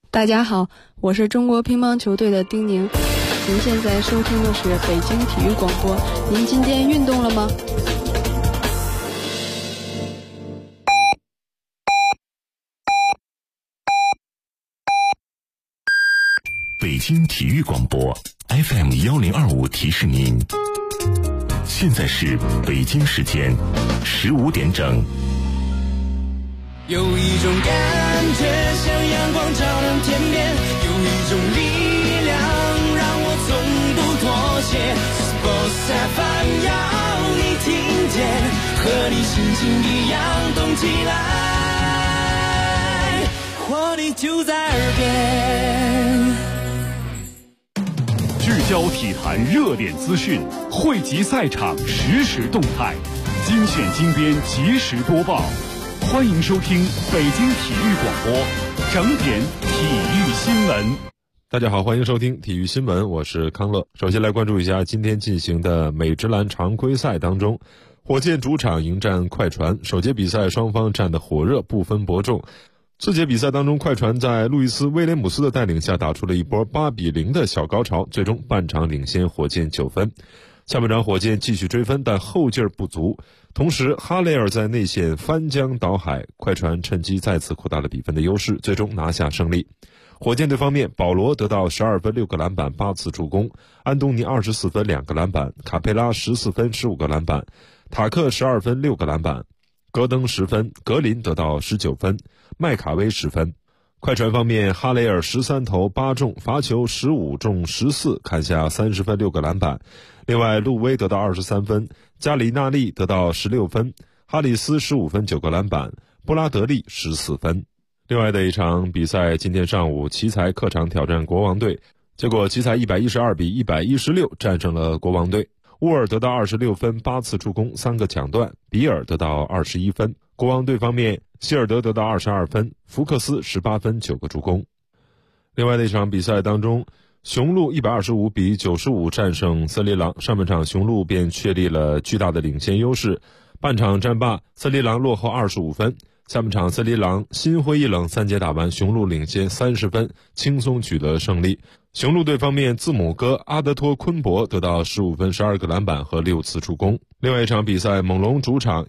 大家好，我是中国乒乓球队的丁宁。您现在收听的是北京体育广播。您今天运动了吗？ 北京体育广播 FM1025 提示您，现在是北京时间15点整。 有一种感觉像阳光照亮天边，有一种力量让我从不妥协。Sports FM 要你听见，和你心情一样动起来，活力就在耳边。 聚焦体坛热点资讯，汇集赛场实时动态，精选精编及时播报。欢迎收听北京体育广播整点体育新闻。 大家好，欢迎收听体育新闻，我是康乐。首先来关注一下今天进行的美职篮常规赛当中，火箭主场迎战快船，首节比赛双方战得火热，不分伯仲。次节比赛当中，快船在路易斯·威廉姆斯的带领下打出了一波8-0的小高潮，最终半场领先火箭9分。下半场火箭继续追分，但后劲儿不足，同时哈雷尔在内线翻江倒海，快船趁机再次扩大了比分的优势，最终拿下胜利。火箭队方面，保罗得到12分6个篮板8次助攻，安东尼24分2个篮板，卡佩拉14分15个篮板，塔克12分6个篮板，戈登10分，格林得到19分，麦卡威10分。快船方面，哈雷尔13投8中，罚球15中14，砍下30分6个篮板。另外，路威得到23分，加里纳利得到16分，哈里斯15分9个篮板，布拉德利14分。另外的一场比赛，今天上午奇才客场挑战国王队，结果奇才112-116战胜了国王队。乌尔得到26分8次助攻3个抢断，比尔得到21分。国王队方面，希尔德得到22分，福克斯18分9个助攻。另外的一场比赛当中，雄鹿125-95战胜森林狼，上半场雄鹿便确立了巨大的领先优势，半场战罢，森林狼落后25分。下半场森林狼心灰意冷，3节打完，雄鹿领先30分，轻松取得胜利。雄鹿队方面，字母哥阿德托昆博得到15分12个篮板和6次助攻。另外一场比赛，猛龙主场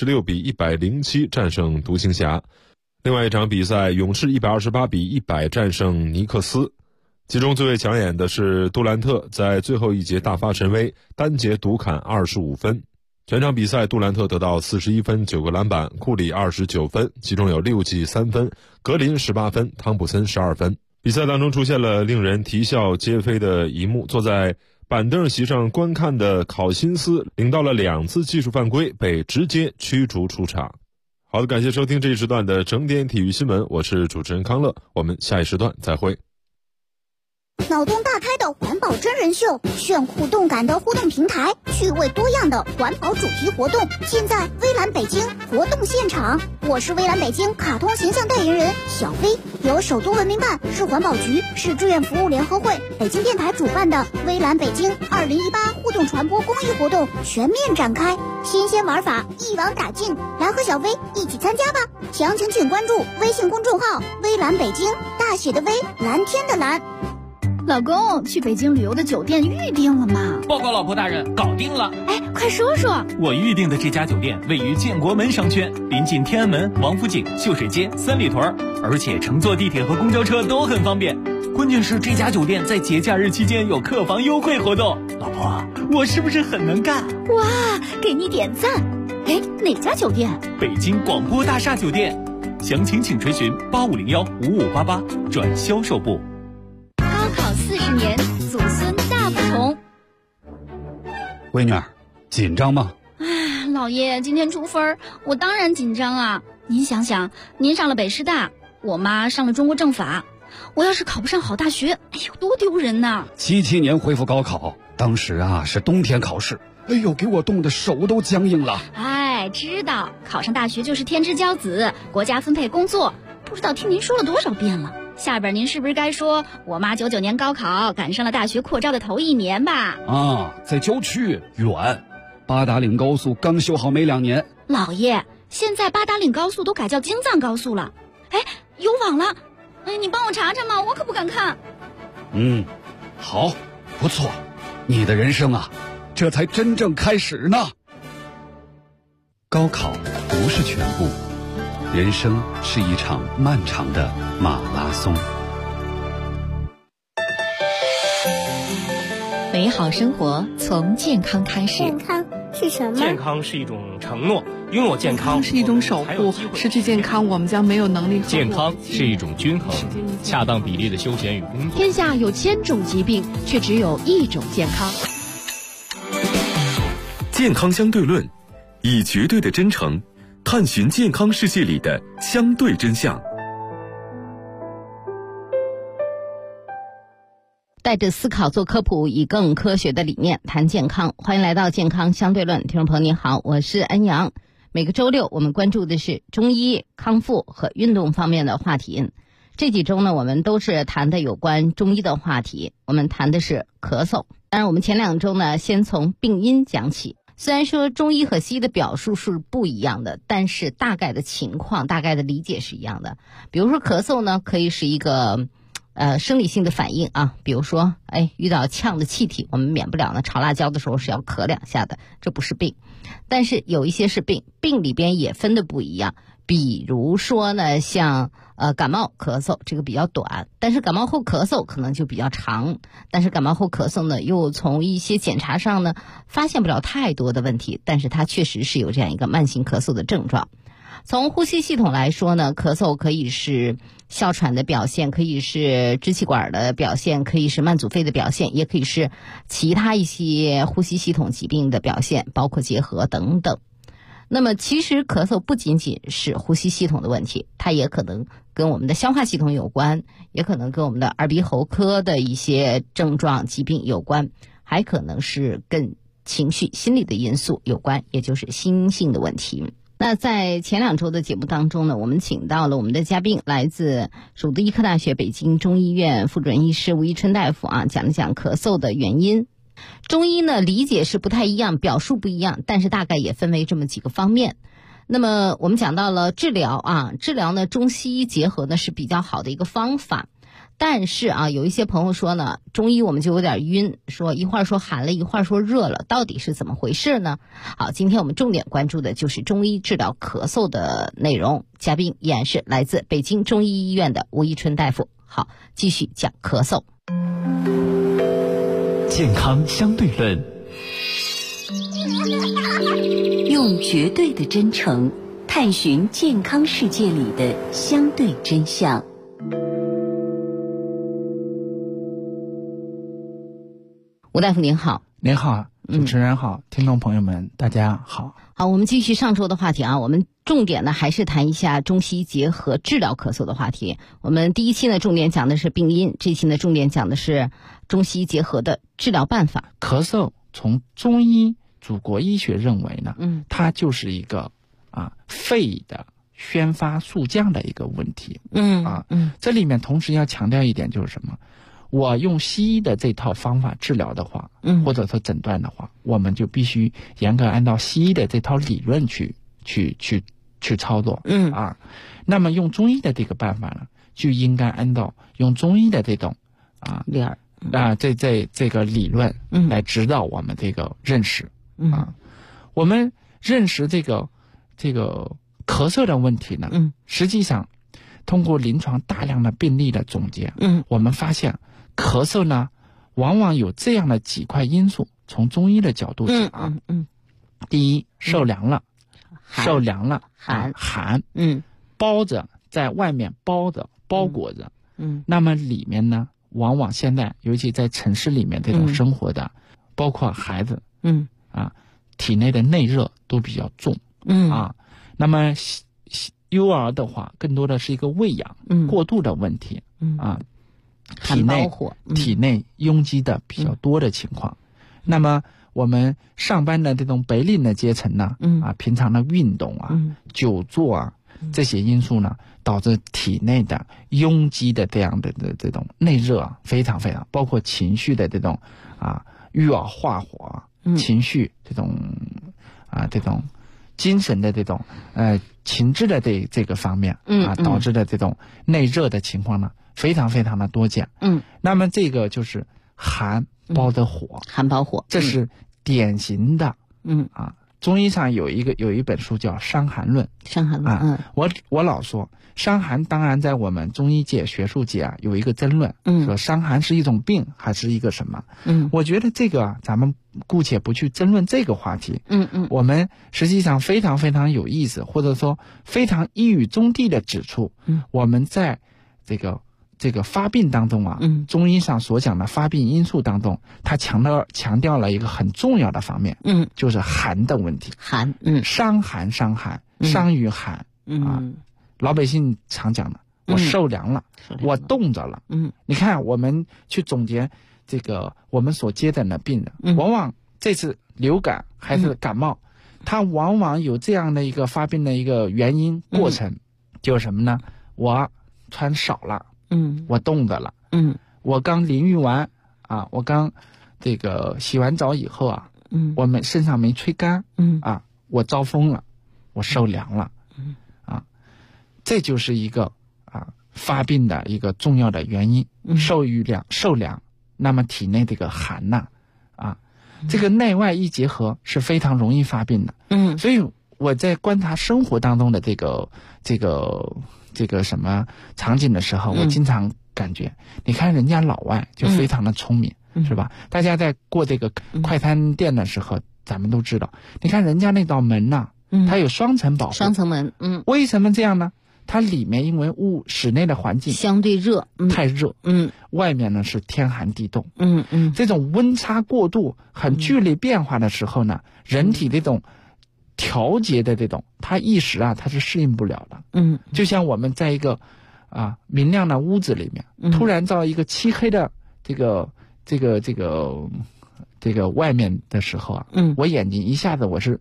116-107战胜独行侠。另外一场比赛，勇士128-100战胜尼克斯。其中最为抢眼的是杜兰特在最后一节大发神威，单节独砍25分。全场比赛，杜兰特得到41分9个篮板，库里29分，其中有6记3分，格林18分，汤普森12分。比赛当中出现了令人啼笑皆非的一幕，坐在板凳席上观看的考辛斯领到了2次技术犯规，被直接驱逐出场。好的，感谢收听这一时段的整点体育新闻，我是主持人康乐，我们下一时段再会。 脑洞大开的环保真人秀，炫酷动感的互动平台，趣味多样的环保主题活动，现在微蓝北京活动现场。我是微蓝北京卡通形象代言人小薇，由首都文明办、市环保局、市志愿服务联合会、北京电台主办的微蓝北京2018互动传播公益活动全面展开，新鲜玩法一网打尽，来和小薇一起参加吧！详情请关注微信公众号微蓝北京，大写的微，蓝天的蓝。 老公，去北京旅游的酒店预定了吗？ 报告老婆大人，搞定了。 哎，快说说。 我预定的这家酒店位于建国门商圈，临近天安门、王府井、秀水街、三里屯，而且乘坐地铁和公交车都很方便。关键是这家酒店在节假日期间有客房优惠活动。老婆，我是不是很能干？ 哇，给你点赞。哎，哪家酒店？ 北京广播大厦酒店。详情请垂询8501-5588转销售部。 考40年，祖孙大不同。 闺女儿，紧张吗？ 哎，老爷，今天出分，我当然紧张啊。您想想，您上了北师大，我妈上了中国政法，我要是考不上好大学，哎呦，多丢人呐 ！77年恢复高考，当时啊是冬天考试，哎呦，给我冻得手都僵硬了。 哎，知道考上大学就是天之骄子，国家分配工作，不知道听您说了多少遍了。下边您是不是该说我妈99年高考赶上了大学扩招的头1年吧？ 啊，在郊区远，八达岭高速刚修好没2年。 老爷，现在八达岭高速都改叫京藏高速了。哎，有网了， 哎，你帮我查查嘛，我可不敢看。 好，不错，你的人生啊，这才真正开始呢。高考不是全部，人生是一场漫长的马拉松。 美好生活从健康开始。 健康是什么？ 健康是一种承诺，拥有健康是一种守护，失去健康我们将没有能力。 健康是一种均衡，恰当比例的休闲与工作。 天下有1000种疾病，却只有一种健康。 健康相对论，以绝对的真诚探寻健康世界里的相对真相。 带着思考做科普，以更科学的理念谈健康。欢迎来到健康相对论，听众朋友您好，我是恩阳。每个周六我们关注的是中医、康复和运动方面的话题。这几周呢，我们都是谈的有关中医的话题，我们谈的是咳嗽。当然我们前2周呢，先从病因讲起。虽然说中医和西医的表述是不一样的，但是大概的情况、大概的理解是一样的。比如说咳嗽呢，可以是一个生理性的反应啊，比如说遇到呛的气体，我们免不了呢炒辣椒的时候是要咳2下的，这不是病。但是有一些是病，病里边也分的不一样。比如说呢，像感冒咳嗽，这个比较短，但是感冒后咳嗽可能就比较长，但是感冒后咳嗽呢，又从一些检查上呢发现不了太多的问题，但是它确实是有这样一个慢性咳嗽的症状。从呼吸系统来说呢，咳嗽可以是哮喘的表现，可以是支气管的表现，可以是慢阻肺的表现，也可以是其他一些呼吸系统疾病的表现，包括结核等等。那么其实咳嗽不仅仅是呼吸系统的问题，它也可能跟我们的消化系统有关，也可能跟我们的耳鼻喉科的一些症状疾病有关，还可能是跟情绪心理的因素有关，也就是心因性的问题。那在前2周的节目当中呢，我们请到了我们的嘉宾，来自首都医科大学北京中医院副主任医师吴一春大夫啊，讲一讲咳嗽的原因。中医呢理解是不太一样，表述不一样，但是大概也分为这么几个方面。那么我们讲到了治疗啊，治疗呢中西医结合呢是比较好的一个方法。但是啊，有一些朋友说呢，中医我们就有点晕，说一会儿说寒了，一会儿说热了，到底是怎么回事呢？好，今天我们重点关注的就是中医治疗咳嗽的内容。嘉宾依然是来自北京中医医院的吴一春大夫。好，继续讲咳嗽。 健康相对论， 用绝对的真诚探寻健康世界里的相对真相。 吴大夫您好。 您好，主持人好，听众朋友们大家好。 好，我们继续上周的话题啊，我们重点呢还是谈一下中西结合治疗咳嗽的话题。我们第一期呢重点讲的是病因，这期呢重点讲的是中西结合的治疗办法。 咳嗽从中医祖国医学认为呢，它就是一个肺的宣发速降的一个问题。这里面同时要强调一点就是什么？我用西医的这套方法治疗的话，或者说诊断的话，我们就必须严格按照西医的这套理论去操作。那么用中医的这个办法呢，就应该按照用中医的这种这个理论来指导我们这个认识。我们认识这个咳嗽的问题呢，实际上通过临床大量的病例的总结，我们发现咳嗽呢，往往有这样的几块因素。从中医的角度讲第一，受凉了，寒，包着在外面包裹着，那么里面呢，往往现在尤其在城市里面这种生活的，包括孩子，体内的内热都比较重，那么幼儿的话，更多的是一个喂养过度的问题，体内拥积的比较多的情况。那么我们上班的这种白领的阶层呢，平常的运动久坐这些因素呢，导致体内的拥积的这样的这种内热非常非常，包括情绪的这种欲而化火，情绪这种精神的这种情志的这个方面导致的这种内热的情况呢，非常非常的多见。那么这个就是寒包的火， 寒包火， 这是典型的。中医上有一本书叫《伤寒论》。 伤寒论， 我老说伤寒，当然在我们中医界、学术界有一个争论，说伤寒是一种病还是一个什么？我觉得这个咱们姑且不去争论这个话题。我们实际上非常非常有意思，或者说非常一语中的指出，我们在这个发病当中中医上所讲的发病因素当中，它强调了一个很重要的方面，就是寒的问题。 寒， 伤寒，伤于寒老百姓常讲的，我受凉了，我冻着了。你看我们去总结这个我们所接诊的病人，往往这次流感还是感冒，它往往有这样的一个发病的一个原因过程，就是什么呢？我穿少了。我冻着了。我刚淋浴完我刚这个洗完澡以后我们身上没吹干我招风了，我受凉了。这就是一个发病的一个重要的原因。受凉，那么体内这个寒这个内外一结合是非常容易发病的。所以我在观察生活当中的这个什么场景的时候，我经常感觉，你看人家老外就非常的聪明，是吧？大家在过这个快餐店的时候，咱们都知道，你看人家那道门它有双层保护， 双层门。 为什么这样呢？它里面因为室内的环境相对热， 太热，外面呢是天寒地冻，这种温差过度、很剧烈变化的时候呢，人体这种调节的这种，它一时它是适应不了的。就像我们在一个明亮的屋子里面，突然到一个漆黑的这个外面的时候我眼睛一下子我是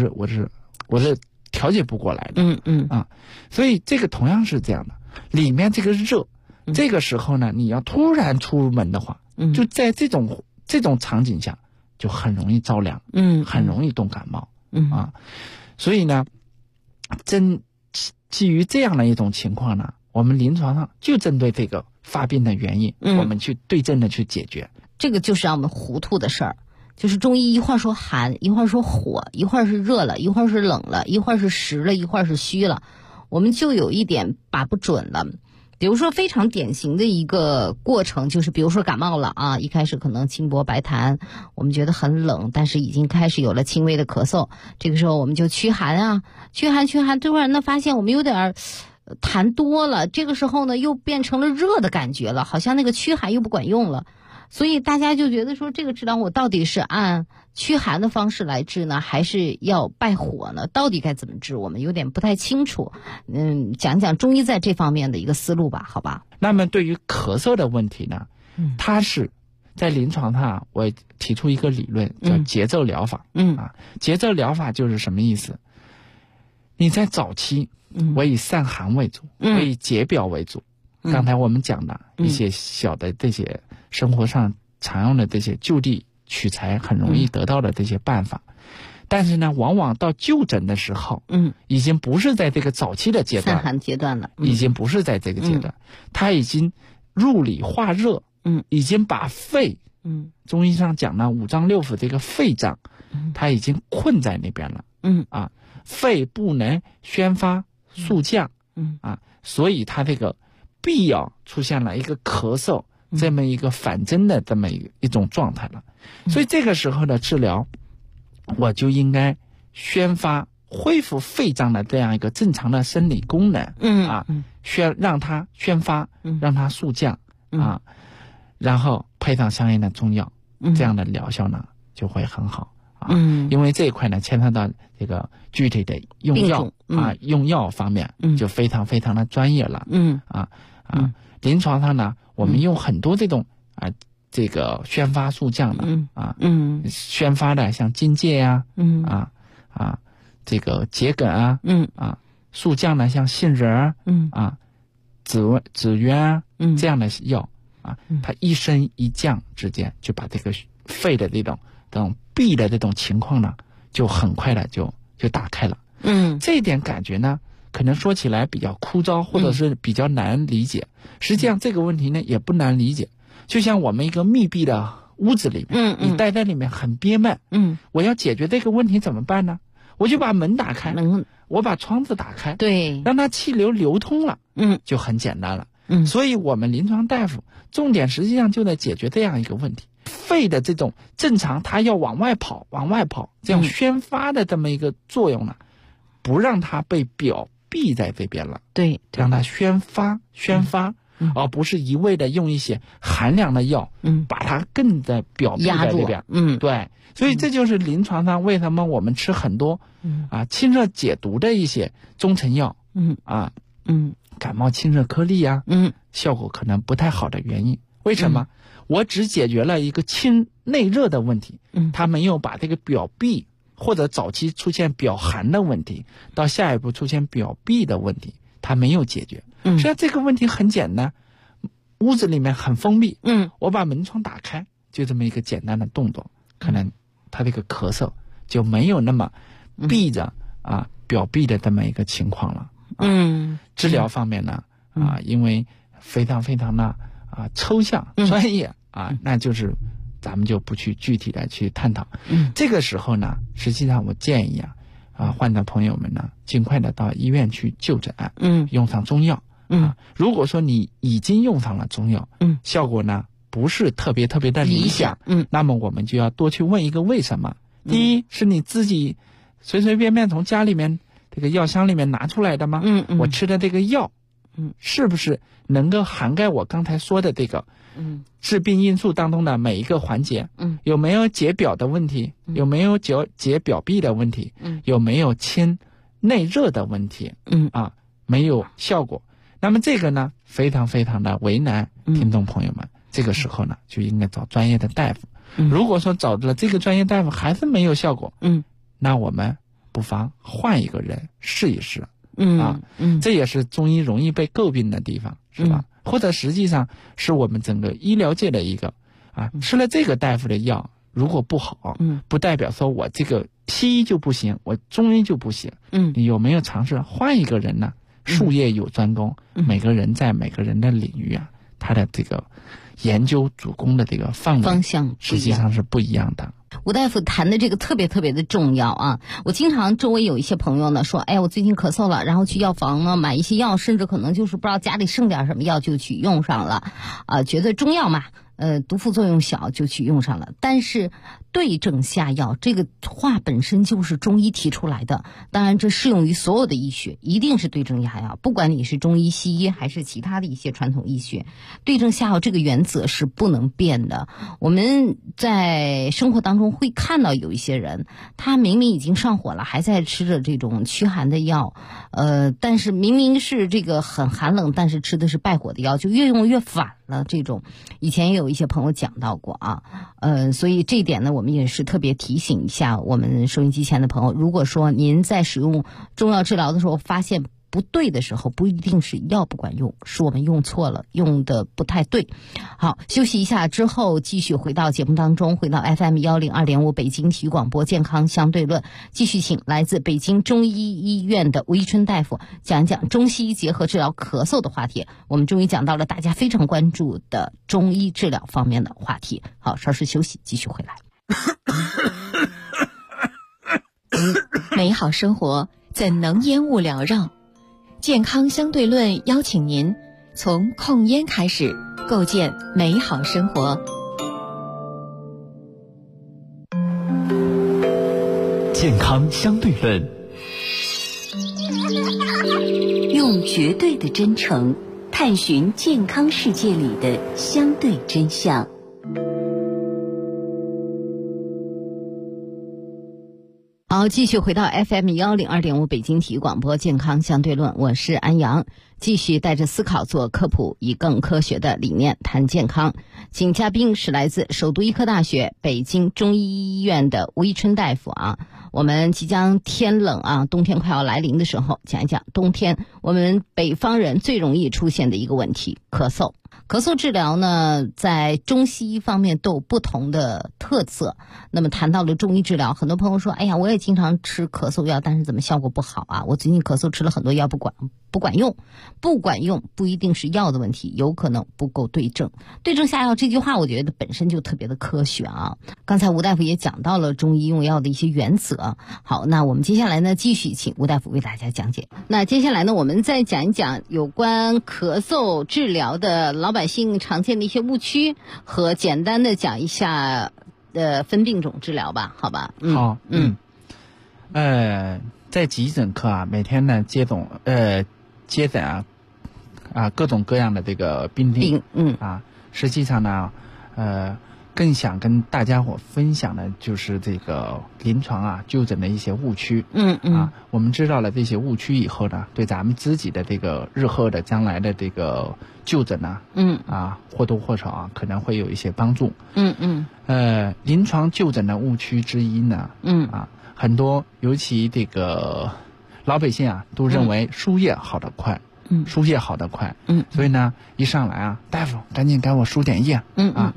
调节不过来的。所以这个同样是这样的，里面这个热，这个时候呢，你要突然出门的话，就在这种场景下，就很容易着凉，很容易冻感冒。所以呢，基于这样的一种情况呢，我们临床上就针对这个发病的原因，我们去对症的去解决。 这个就是让我们糊涂的事儿，就是中医一会儿说寒，一会儿说火，一会儿是热了，一会儿是冷了，一会儿是实了，一会儿是虚了，我们就有一点把不准了。比如说非常典型的一个过程，就是比如说感冒了一开始可能清薄白痰，我们觉得很冷，但是已经开始有了轻微的咳嗽，这个时候我们就驱寒驱寒，突然呢发现我们有点痰多了，这个时候呢又变成了热的感觉了，好像那个驱寒又不管用了。所以大家就觉得说，这个治疗我到底是按驱寒的方式来治呢，还是要败火呢？到底该怎么治？我们有点不太清楚。讲讲中医在这方面的一个思路吧，好吧？ 那么对于咳嗽的问题呢，它是在临床上我提出一个理论叫节奏疗法。节奏疗法就是什么意思？你在早期，我以散寒为主，我以解表为主。刚才我们讲的一些小的这些生活上常用的这些就地取材很容易得到的这些办法，但是呢，往往到就诊的时候，已经不是在这个早期的阶段， 散寒阶段了， 已经不是在这个阶段，它已经入里化热，已经把肺，中医上讲呢五脏六腑这个肺脏，它已经困在那边了，肺不能宣发肃降，所以它这个必要出现了一个咳嗽这么一个反增的这么一种状态了。所以这个时候的治疗，我就应该宣发恢复肺脏的这样一个正常的生理功能，让它宣发，让它肃降，然后配上相应的中药，这样的疗效呢就会很好。因为这一块呢牵扯到这个具体的用药用药方面就非常非常的专业了。临床上呢，我们用很多这种这个宣发肃降的宣发的像荆芥呀，这个桔梗肃降的像杏仁紫渊这样的药它一升一降之间就把这个肺的这种闭的这种情况呢，就很快的就打开了。 这一点感觉呢，可能说起来比较枯燥，或者是比较难理解。实际上这个问题呢也不难理解，就像我们一个密闭的屋子里面，你待在里面很憋闷，我要解决这个问题怎么办呢？我就把门打开，我把窗子打开， 对， 让它气流流通了，就很简单了。所以我们临床大夫重点实际上就在解决这样一个问题，肺的这种正常它要往外跑这样宣发的这么一个作用呢，不让它被表闭在这边了， 对， 让它宣发，而不是一味的用一些寒凉的药，把它更的表闭在这边，对，所以这就是临床上为什么我们吃很多清热解毒的一些中成药，感冒清热颗粒啊，效果可能不太好的原因。为什么？我只解决了一个清内热的问题，它没有把这个表闭或者早期出现表寒的问题，到下一步出现表闭的问题，它没有解决。实际上这个问题很简单，屋子里面很封闭，我把门窗打开，就这么一个简单的动作，可能他这个咳嗽就没有那么闭着表闭的这么一个情况了。治疗方面呢，因为非常非常的抽象专业那就是咱们就不去具体的去探讨。这个时候呢，实际上我建议患者朋友们呢，尽快的到医院去就诊，用上中药。如果说你已经用上了中药，效果呢不是特别特别的理想，那么我们就要多去问一个为什么。第一是你自己随随便便从家里面这个药箱里面拿出来的吗？我吃的这个药，是不是能够涵盖我刚才说的这个治病因素当中的每一个环节？有没有解表的问题？有没有解表闭的问题？有没有清内热的问题？没有效果。那么这个呢，非常非常的为难听众朋友们。这个时候呢，就应该找专业的大夫。如果说找了这个专业大夫还是没有效果，那我们不妨换一个人试一试。这也是中医容易被诟病的地方，是吧？或者实际上是我们整个医疗界的一个吃了这个大夫的药如果不好，不代表说我这个西医就不行，我中医就不行。你有没有尝试换一个人呢？术业有专攻，每个人在每个人的领域他的这个研究主攻的这个方向实际上是不一样的。 吴大夫谈的这个特别特别的重要我经常周围有一些朋友呢说，我最近咳嗽了，然后去药房呢买一些药，甚至可能就是不知道家里剩点什么药就去用上了，觉得中药嘛毒副作用小就去用上了。但是对症下药这个话本身就是中医提出来的，当然这适用于所有的医学，一定是对症下药，不管你是中医西医还是其他的一些传统医学，对症下药这个原则是不能变的。我们在生活当中会看到有一些人，他明明已经上火了，还在吃着这种驱寒的药，但是明明是这个很寒冷，但是吃的是败火的药，就越用越反了。这种以前也有一些朋友讲到过所以这一点呢，我们也是特别提醒一下我们收音机前的朋友，如果说您在使用中药治疗的时候发现不对的时候，不一定是药不管用，是我们用错了，用的不太对。好，休息一下之后继续回到节目当中，回到 FM102.5 北京体育广播健康相对论，继续请来自北京中医医院的吴一春大夫讲一讲中西医结合治疗咳嗽的话题。我们终于讲到了大家非常关注的中医治疗方面的话题。好，稍事休息，继续回来。 美好生活怎能烟雾缭绕？健康相对论邀请您从控烟开始，构建美好生活。 健康相对论， 用绝对的真诚探寻健康世界里的相对真相。 好，继续回到 FM102.5 北京体育广播健康相对论，我是安阳，继续带着思考做科普，以更科学的理念谈健康。请嘉宾是来自首都医科大学北京中医医院的吴一春大夫我们即将天冷冬天快要来临的时候，讲一讲冬天我们北方人最容易出现的一个问题——咳嗽。 咳嗽治疗呢，在中西医方面都有不同的特色。那么谈到了中医治疗，很多朋友说，哎呀，我也经常吃咳嗽药，但是怎么效果不好啊？我最近咳嗽吃了很多药，不管用。不管用不一定是药的问题，有可能不够对症。对症下药这句话，我觉得本身就特别的科学啊。刚才吴大夫也讲到了中医用药的一些原则。好，那我们接下来呢，继续请吴大夫为大家讲解。那接下来呢，我们再讲一讲有关咳嗽治疗的老百姓常见的一些误区，和简单的讲一下分病种治疗吧，好吧？ 好，在急诊科啊，每天呢接诊各种各样的这个病例，实际上呢，更想跟大家伙分享的就是这个临床就诊的一些误区。我们知道了这些误区以后呢，对咱们自己的这个日后的将来的这个就诊呢，或多或少可能会有一些帮助。临床就诊的误区之一呢，很多尤其这个老百姓都认为输液好得快。输液好得快，所以呢，一上来大夫赶紧给我输点液，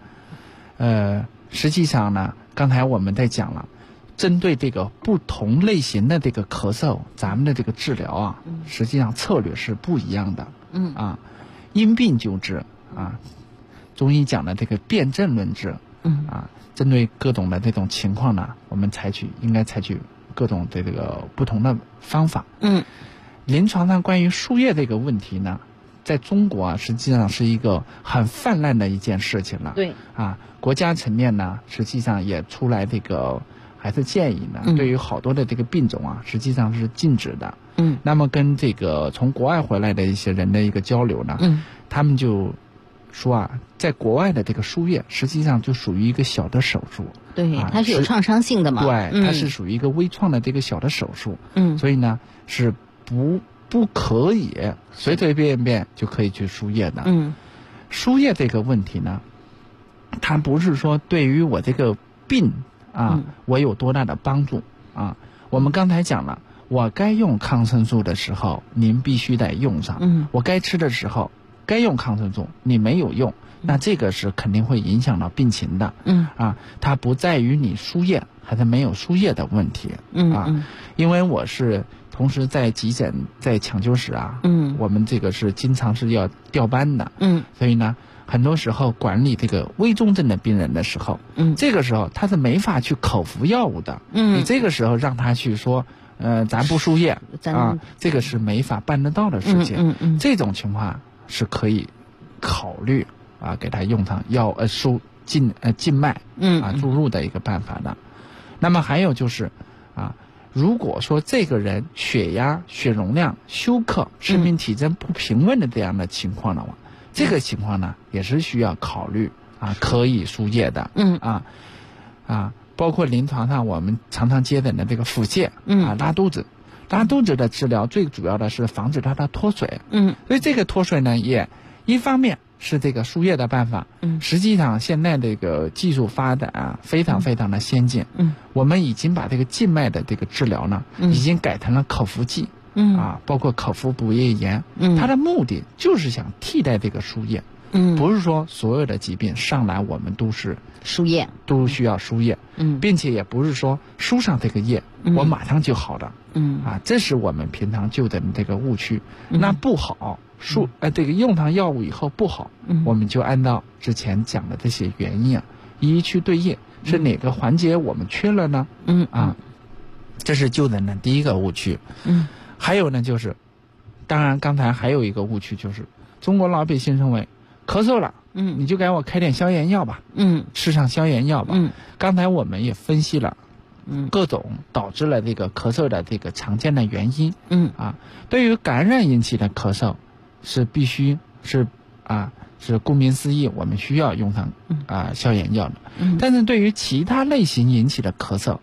实际上呢，刚才我们在讲了，针对这个不同类型的这个咳嗽，咱们的这个治疗实际上策略是不一样的，因病就治中医讲的这个辨证论治，针对各种的这种情况呢，我们应该采取各种的这个不同的方法。临床上关于输液这个问题呢，在中国实际上是一个很泛滥的一件事情了。 对国家层面呢，实际上也出来这个还是建议呢，对于好多的这个病种实际上是禁止的。那么跟这个从国外回来的一些人的一个交流呢，他们就说在国外的这个输液实际上就属于一个小的手术。 对，它是有创伤性的嘛。 对，它是属于一个微创的这个小的手术。所以呢是不可以随随便便就可以去输液的。输液这个问题呢，它不是说对于我这个病我有多大的帮助我们刚才讲了，我该用抗生素的时候您必须得用上，我该吃的时候该用抗生素你没有用，那这个是肯定会影响到病情的。它不在于你输液还是没有输液的问题。因为我是同时在急诊在抢救室我们这个是经常是要调班的。所以呢很多时候管理这个危重症的病人的时候，这个时候他是没法去口服药物的。你这个时候让他去说咱不输液这个是没法办得到的事情。这种情况是可以考虑给他用上药静脉注入的一个办法的。那么还有就是如果说这个人血压、血容量、休克、生命体征不平稳的这样的情况的话，这个情况呢也是需要考虑可以输液的。包括临床上我们常常接诊的这个腹泻拉肚子的治疗，最主要的是防止它的脱水。所以这个脱水呢，也一方面是这个输液的办法。实际上现在这个技术发展非常非常的先进。我们已经把这个静脉的这个治疗呢，已经改成了口服剂。包括口服补液盐。它的目的就是想替代这个输液。不是说所有的疾病上来我们都是输液， 都需要输液。并且也不是说输上这个液我马上就好了。这是我们平常就诊的这个误区。那不好这个用上药物以后不好，我们就按照之前讲的这些原因一一去对应，是哪个环节我们缺了呢？这是就诊的第一个误区。还有呢就是当然刚才还有一个误区，就是中国老百姓认为咳嗽了你就给我开点消炎药吧，吃上消炎药吧。刚才我们也分析了各种导致了这个咳嗽的这个常见的原因。对于感染引起的咳嗽是必须是顾名思义我们需要用上消炎药的。但是对于其他类型引起的咳嗽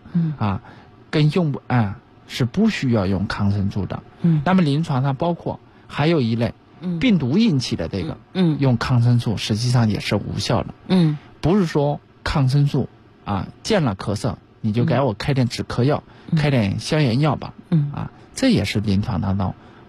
是不需要用抗生素的。那么临床上包括还有一类病毒引起的这个用抗生素实际上也是无效的。不是说抗生素见了咳嗽你就给我开点止咳药开点消炎药吧。这也是临床当中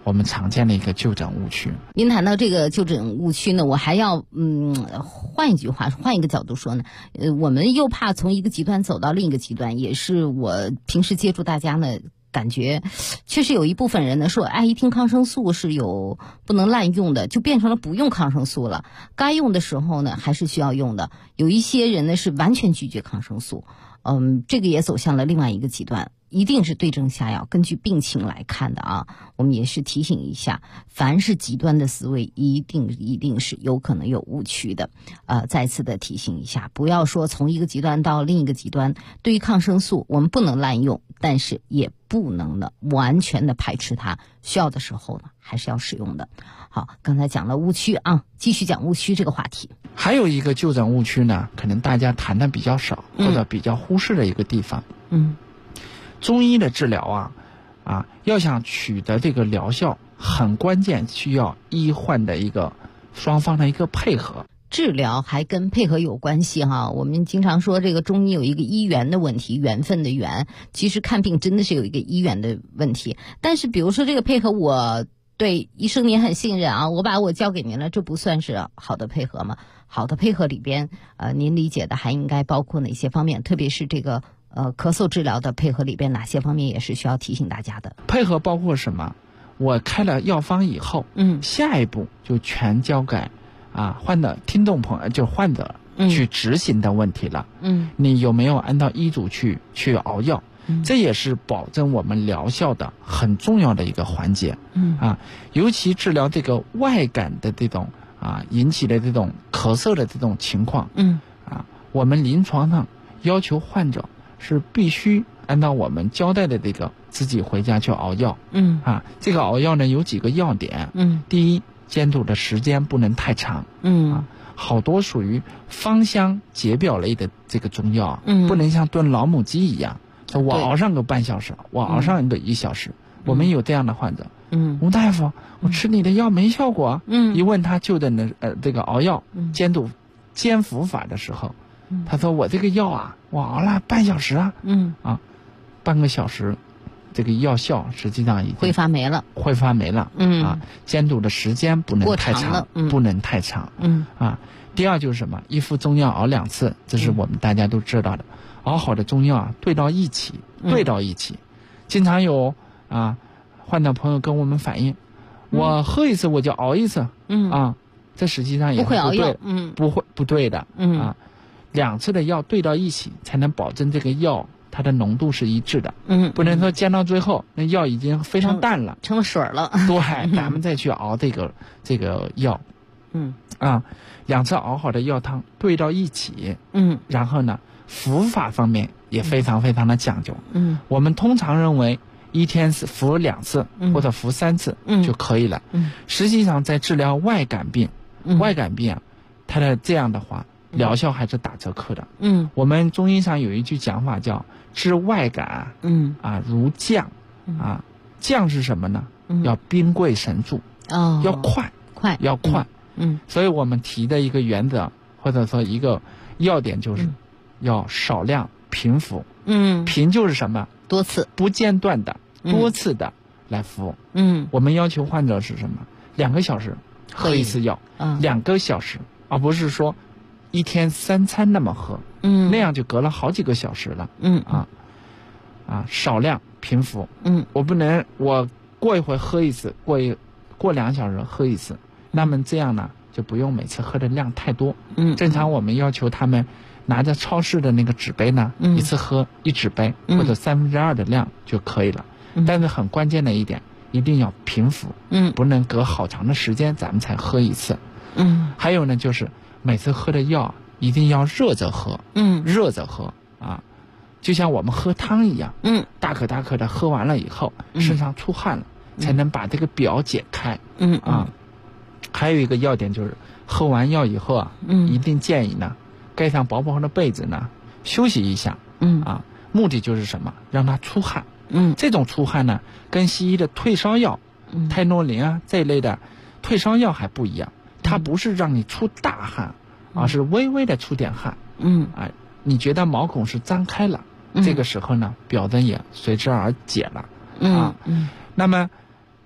我们常见的一个就诊误区。 您谈到这个就诊误区呢，我还要换一句话，换一个角度说呢，我们又怕从一个极端走到另一个极端，也是我平时接触大家呢，感觉确实有一部分人呢说，一听抗生素是有不能滥用的，就变成了不用抗生素了。该用的时候呢，还是需要用的。有一些人呢是完全拒绝抗生素，这个也走向了另外一个极端。一定是对症下药，根据病情来看的啊。我们也是提醒一下，凡是极端的思维，一定是有可能有误区的。再次的提醒一下，不要说从一个极端到另一个极端。对于抗生素，我们不能滥用，但是也不能呢完全的排斥它，需要的时候呢还是要使用的。好，刚才讲了误区啊，继续讲误区这个话题。 还有一个就诊误区呢，可能大家谈的比较少，或者比较忽视的一个地方。中医的治疗要想取得这个疗效，很关键，需要医患的一个双方的一个配合。 治疗还跟配合有关系哈。我们经常说这个中医有一个医缘的问题，缘分的缘，其实看病真的是有一个医缘的问题。但是比如说这个配合，我对医生您很信任啊，我把我交给您了，这不算是好的配合吗？好的配合里边，您理解的还应该包括哪些方面？特别是这个咳嗽治疗的配合里边，哪些方面也是需要提醒大家的？ 配合包括什么？我开了药方以后，下一步就全交给患者去执行的问题了。你有没有按照医嘱去熬药？这也是保证我们疗效的很重要的一个环节。尤其治疗这个外感的这种引起的这种咳嗽的这种情况，我们临床上要求患者是必须按照我们交代的这个自己回家去熬药。这个熬药呢有几个要点。第一，煎煮的时间不能太长。好多属于芳香解表类的这个中药，不能像炖老母鸡一样，我熬上个半小时，我熬上一个1小时。我们有这样的患者，吴大夫，我吃你的药没效果。一问他就诊的这个熬药煎服法的时候，他说我这个药我熬了半小时半个小时，这个药效实际上已经挥发没了。 煎煮的时间不能太长，不能太长。第二就是什么？一副中药熬2次，这是我们大家都知道的。熬好的中药兑到一起。经常有患者朋友跟我们反映，我喝一次我就熬一次。这实际上也不会熬药， 不对的。2次的药兑到一起，才能保证这个药它的浓度是一致的。不能说煎到最后那药已经非常淡了， 成了水了。 对，咱们再去熬这个药。2次熬好的药汤兑到一起。然后呢，服法方面也非常非常的讲究。我们通常认为一天服2次或者服3次就可以了。实际上在治疗外感病，它的这样的话疗效还是打折扣的。我们中医上有一句讲法叫治外感如降。降是什么呢？要兵贵神速，要快。所以我们提的一个原则或者说一个要点就是要少量频服。频就是什么？ 多次不间断的多次的来服。我们要求患者是什么？2个小时喝一次药，2个小时，而不是说1天3餐那么喝。那样就隔了好几个小时了。少量频服。我不能我过一会喝一次，过2小时喝一次，那么这样呢就不用每次喝的量太多。正常我们要求他们拿着超市的那个纸杯呢，一次喝1纸杯或者2/3的量就可以了。但是很关键的一点，一定要频服。不能隔好长的时间咱们才喝一次。还有呢就是每次喝的药一定要热着喝。就像我们喝汤一样。大口的喝完了以后，身上出汗了，才能把这个表解开。还有一个要点就是喝完药以后一定建议呢盖上薄薄的被子呢休息一下。目的就是什么？让它出汗。这种出汗呢跟西医的退烧药泰诺林这一类的退烧药还不一样，它不是让你出大汗，而是微微的出点汗。你觉得毛孔是张开了，这个时候呢表征也随之而解了。那么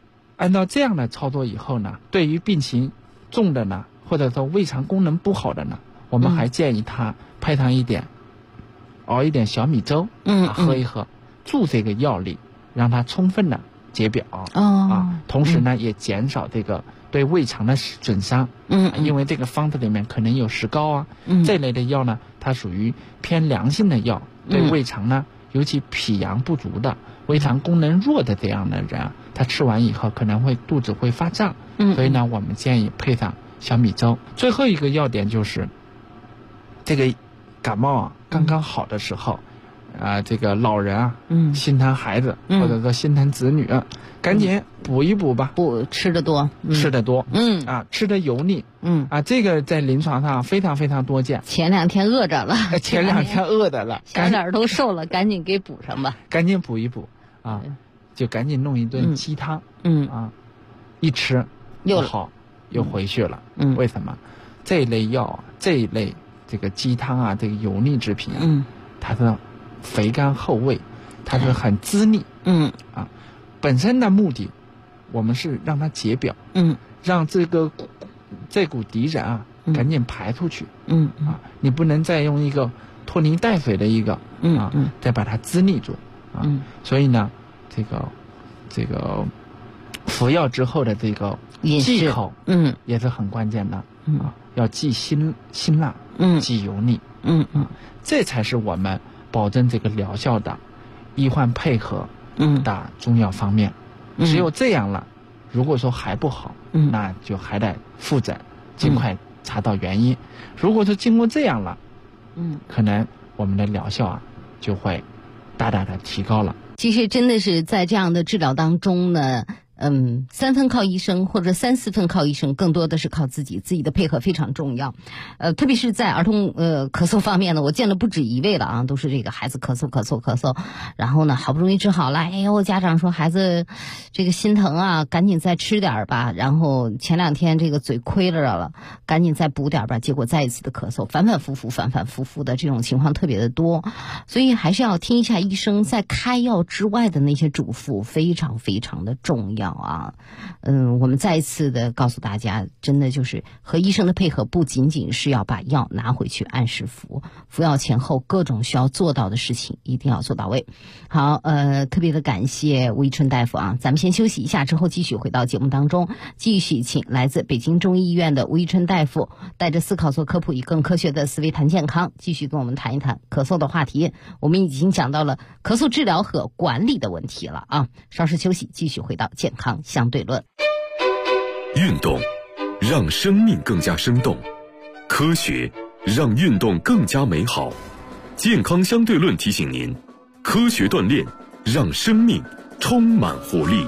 按照这样的操作以后呢，对于病情重的呢，或者说胃肠功能不好的呢，我们还建议他配上一点，熬一点小米粥，喝一喝，助这个药力，让它充分的解表同时呢，也减少这个对胃肠的损伤。因为这个方子里面可能有石膏这类的药呢，它属于偏凉性的药，对胃肠呢，尤其脾阳不足的、胃肠功能弱的这样的人他吃完以后可能会肚子会发胀。所以呢，我们建议配上小米粥。最后一个要点就是，这个感冒刚刚好的时候，这个老人心疼孩子，或者说心疼子女，赶紧补一补吧。 不吃得多， 吃得多，吃得油腻，这个在临床上非常非常多见。 前2天饿着了， 前2天饿的了， 小脸都瘦了，赶紧给补上吧。 赶紧补一补就赶紧弄一顿鸡汤，一吃又好，又回去了。为什么？这一类药这一类这个鸡汤这个油腻制品它是肥甘厚味，它是很滋腻。本身的目的，我们是让它解表，让这股敌人赶紧排出去。你不能再用一个拖泥带水的一个再把它滋腻住所以呢，这个服药之后的这个忌口也是很关键的要忌辛辣，忌油腻，这才是我们保证这个疗效的医患配合的中药方面。只有这样了，如果说还不好，那就还得复诊，尽快查到原因。如果说经过这样了，可能我们的疗效就会大大的提高了。 其实真的是在这样的治疗当中呢，3分靠医生或者3、4分靠医生，更多的是靠自己的配合非常重要。特别是在儿童咳嗽方面呢，我见了不止一位了都是这个孩子咳嗽，然后呢好不容易治好了，家长说孩子这个心疼赶紧再吃点吧，然后前2天这个嘴亏了，赶紧再补点吧，结果再一次的咳嗽，反反复复的这种情况特别的多，所以还是要听一下医生在开药之外的那些嘱咐，非常非常的重要。我们再一次的告诉大家，真的就是和医生的配合，不仅仅是要把药拿回去按时服药前后各种需要做到的事情一定要做到位。好，特别的感谢吴一春大夫咱们先休息一下，之后继续回到节目当中，继续请来自北京中医医院的吴一春大夫，带着思考做科普，以更科学的思维谈健康，继续跟我们谈一谈咳嗽的话题。我们已经讲到了咳嗽治疗和管理的问题了稍事休息，继续回到健康相对论。 运动让生命更加生动，科学让运动更加美好。健康相对论提醒您，科学锻炼让生命充满活力。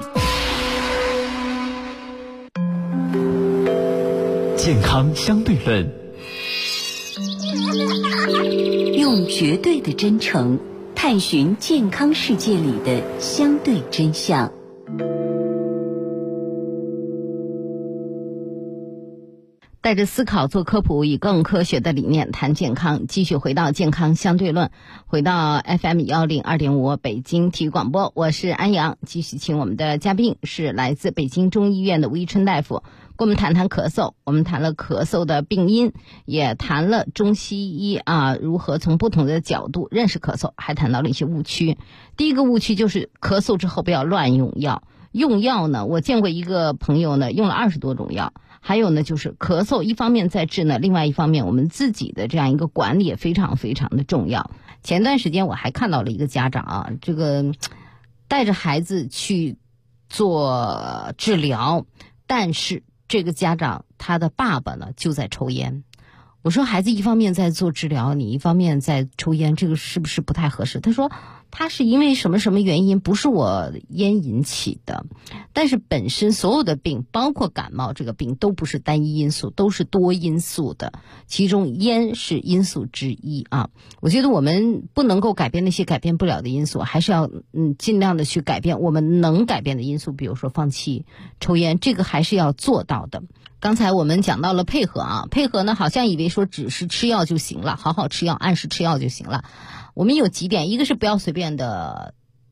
健康相对论， 用绝对的真诚探寻健康世界里的相对真相。 带着思考做科普，以更科学的理念谈健康，继续回到健康相对论，回到 FM 102.5北京体育广播，我是安阳，继续请我们的嘉宾是来自北京中医院的吴一春大夫，跟我们谈谈咳嗽。我们谈了咳嗽的病因，也谈了中西医如何从不同的角度认识咳嗽，还谈到了一些误区。第一个误区就是咳嗽之后不要乱用药。用药呢，我见过一个朋友呢用了20多种药。还有呢，就是咳嗽一方面在治呢，另外一方面我们自己的这样一个管理也非常非常的重要。前段时间我还看到了一个家长这个带着孩子去做治疗，但是这个家长他的爸爸呢就在抽烟。我说孩子一方面在做治疗，你一方面在抽烟，这个是不是不太合适？他说他是因为什么什么原因，不是我烟引起的。但是本身所有的病，包括感冒这个病，都不是单一因素，都是多因素的，其中烟是因素之一我觉得我们不能够改变那些改变不了的因素，还是要尽量的去改变我们能改变的因素，比如说放弃抽烟，这个还是要做到的。刚才我们讲到了配合配合呢好像以为说只是吃药就行了，好好吃药，按时吃药就行了。我们有几点，一个是不要随便的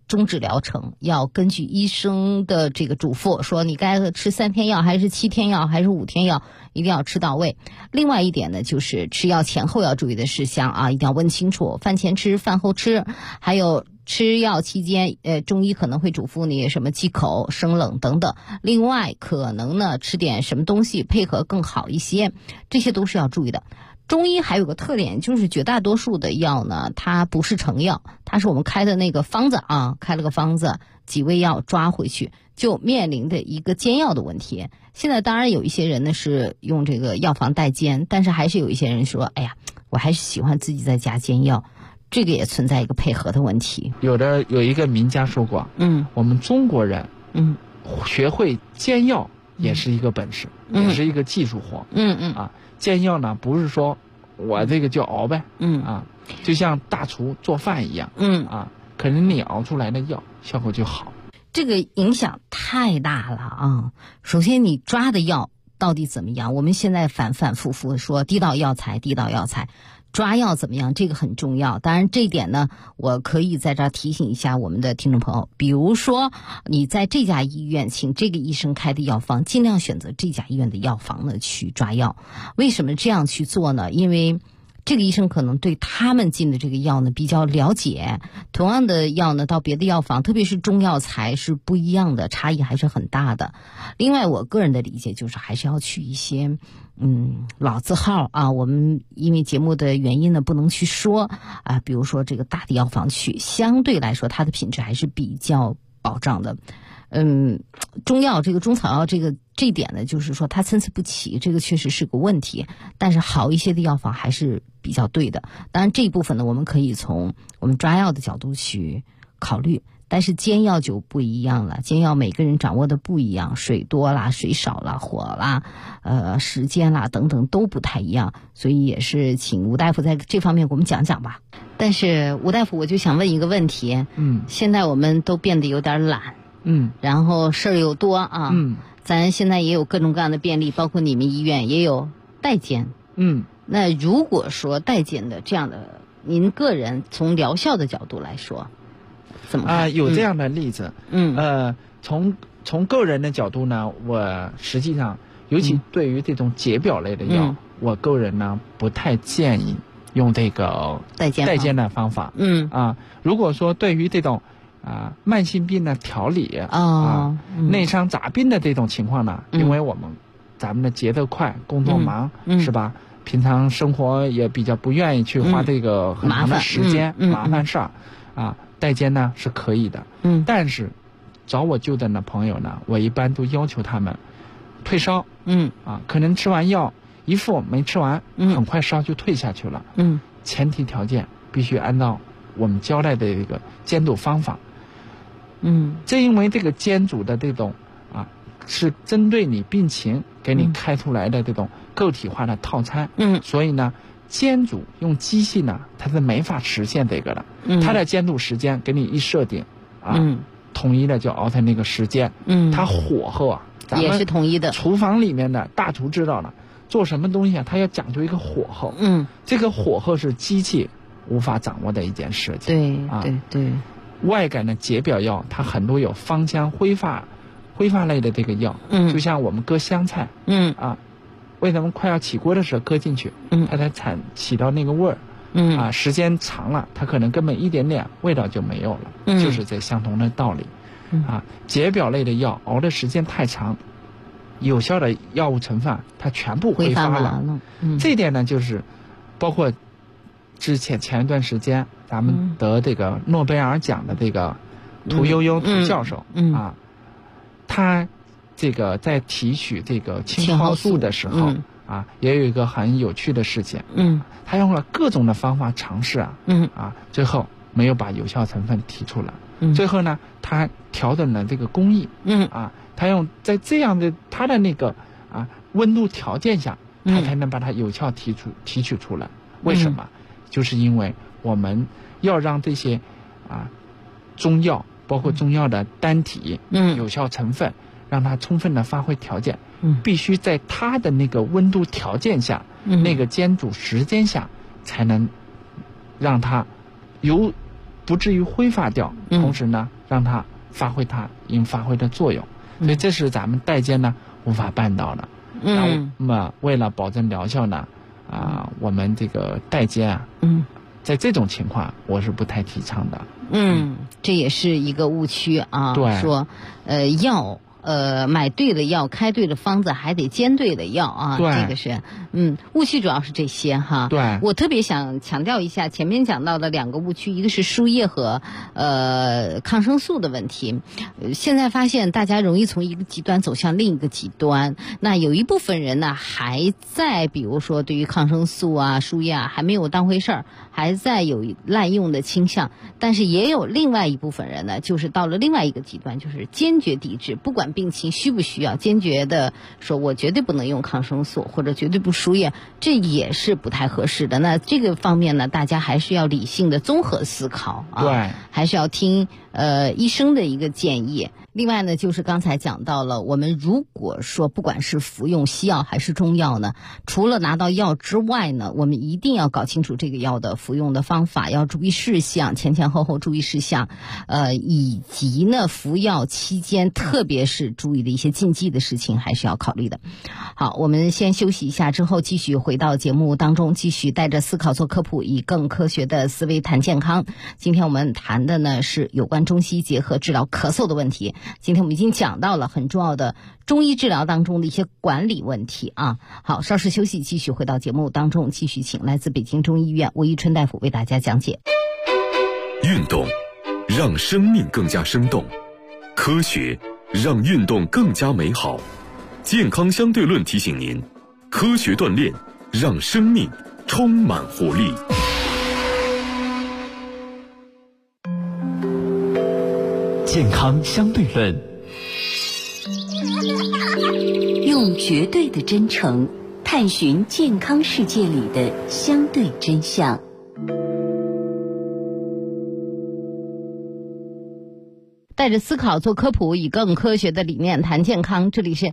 终止疗程，要根据医生的这个嘱咐，说你该吃3天药还是7天药还是5天药，一定要吃到位。另外一点呢，就是吃药前后要注意的事项啊，一定要问清楚，饭前吃饭后吃，还有吃药期间中医可能会嘱咐你什么忌口生冷等等，另外可能呢吃点什么东西配合更好一些，这些都是要注意的。中医还有个特点，就是绝大多数的药呢，它不是成药，它是我们开的那个方子啊，开了个方子，几味药抓回去，就面临的一个煎药的问题。现在当然有一些人呢是用这个药房代煎，但是还是有一些人说，哎呀，我还是喜欢自己在家煎药，这个也存在一个配合的问题。 有一个名家说过，我们中国人，学会煎药也是一个本事，也是一个技术活，煎药呢不是说我这个就熬呗，就像大厨做饭一样，可能你熬出来的药效果就好。 这个影响太大了啊！首先你抓的药到底怎么样？我们现在反反复复说地道药材，抓药怎么样？这个很重要。当然这一点呢，我可以在这儿提醒一下我们的听众朋友，比如说你在这家医院请这个医生开的药方，尽量选择这家医院的药房呢去抓药。为什么这样去做呢？因为这个医生可能对他们进的这个药呢比较了解，同样的药呢到别的药房，特别是中药材是不一样的，差异还是很大的。另外我个人的理解就是还是要去一些老字号啊，我们因为节目的原因呢不能去说啊，比如说这个大的药房去，相对来说它的品质还是比较保障的。中药这个中草药这一点呢，就是说它参差不齐，这个确实是个问题，但是好一些的药房还是比较对的。当然这一部分呢，我们可以从我们抓药的角度去考虑，但是煎药就不一样了，煎药每个人掌握的不一样，水多啦，水少啦，火啦，时间啦等等都不太一样，所以也是请吴大夫在这方面给我们讲讲吧。但是吴大夫，我就想问一个问题，现在我们都变得有点懒，然后事儿又多啊，咱现在也有各种各样的便利，包括你们医院也有代煎，那如果说代煎的这样的，您个人从疗效的角度来说怎么看？ 有这样的例子，从个人的角度呢，我实际上尤其对于这种解表类的药，我个人呢不太建议用这个代煎的方法，如果说对于这种慢性病的调理内伤杂病的这种情况呢，因为咱们的节奏快，工作忙，是吧？平常生活也比较不愿意去花这个很长的时间，麻烦事儿代煎呢是可以的，但是找我就诊的朋友呢，我一般都要求他们退烧，可能吃完药一副没吃完，很快烧就退下去了，前提条件必须按照我们交代的这个煎煮方法。正因为这个煎煮的这种是针对你病情给你开出来的这种个体化的套餐，所以呢，煎煮用机器呢，它是没法实现这个的。它的煎煮时间给你一设定统一的就熬成那个时间。它火候咱们也是统一的。 厨房里面的大厨知道了，做什么东西它要讲究一个火候。这个火候是机器无法掌握的一件事情。 对。 外感的解表药，它很多有芳香挥发类的这个药，就像我们搁香菜，为什么快要起锅的时候搁进去，它才起到那个味儿，时间长了，它可能根本一点点味道就没有了，就是这相同的道理。解表类的药熬的时间太长，有效的药物成分它全部挥发了。这一点呢，就是包括前一段时间咱们得这个诺贝尔奖的这个屠呦呦屠教授他这个在提取这个青蒿素的时候也有一个很有趣的事情，他用了各种的方法尝试最后没有把有效成分提出来，最后呢他调整了这个工艺，他用在这样的他的那个温度条件下，他才能把它有效提取出来。为什么？就是因为我们要让这些中药，包括中药的单体有效成分，让它充分的发挥条件，必须在它的那个温度条件下，那个煎煮时间下，才能让它不至于挥发掉，同时呢让它发挥它应发挥的作用。所以这是咱们代间呢无法办到的。那么为了保证疗效呢，我们这个代间啊，在这种情况我是不太提倡的。 这也是一个误区啊。 对， 说药买对了药，开对了方子，还得煎对了药啊。 对， 这个是误区主要是这些哈。 对， 我特别想强调一下前面讲到的2个误区，一个是输液和抗生素的问题。现在发现大家容易从一个极端走向另一个极端，那有一部分人呢还在比如说对于抗生素啊输液啊还没有当回事儿，还在有滥用的倾向，但是也有另外一部分人呢就是到了另外一个极端，就是坚决抵制，不管病情需不需要，坚决的说我绝对不能用抗生素或者绝对不输液，这也是不太合适的。那这个方面呢，大家还是要理性的综合思考啊， 对， 还是要听医生的一个建议。另外呢，就是刚才讲到了，我们如果说不管是服用西药还是中药呢，除了拿到药之外呢，我们一定要搞清楚这个药的服用的方法，要注意事项，前前后后注意事项，以及呢服药期间特别是注意的一些禁忌的事情还是要考虑的。好，我们先休息一下，之后继续回到节目当中，继续带着思考做科普，以更科学的思维谈健康。今天我们谈的呢是有关中西医结合治疗咳嗽的问题。今天我们已经讲到了很重要的中医治疗当中的一些管理问题啊。好，稍事休息，继续回到节目当中，继续请来自北京中医院吴一春大夫为大家讲解。 运动让生命更加生动，科学让运动更加美好。健康相对论提醒您，科学锻炼让生命充满活力。 健康相对论，用绝对的真诚探寻健康世界里的相对真相。 带着思考做科普，以更科学的理念谈健康。这里是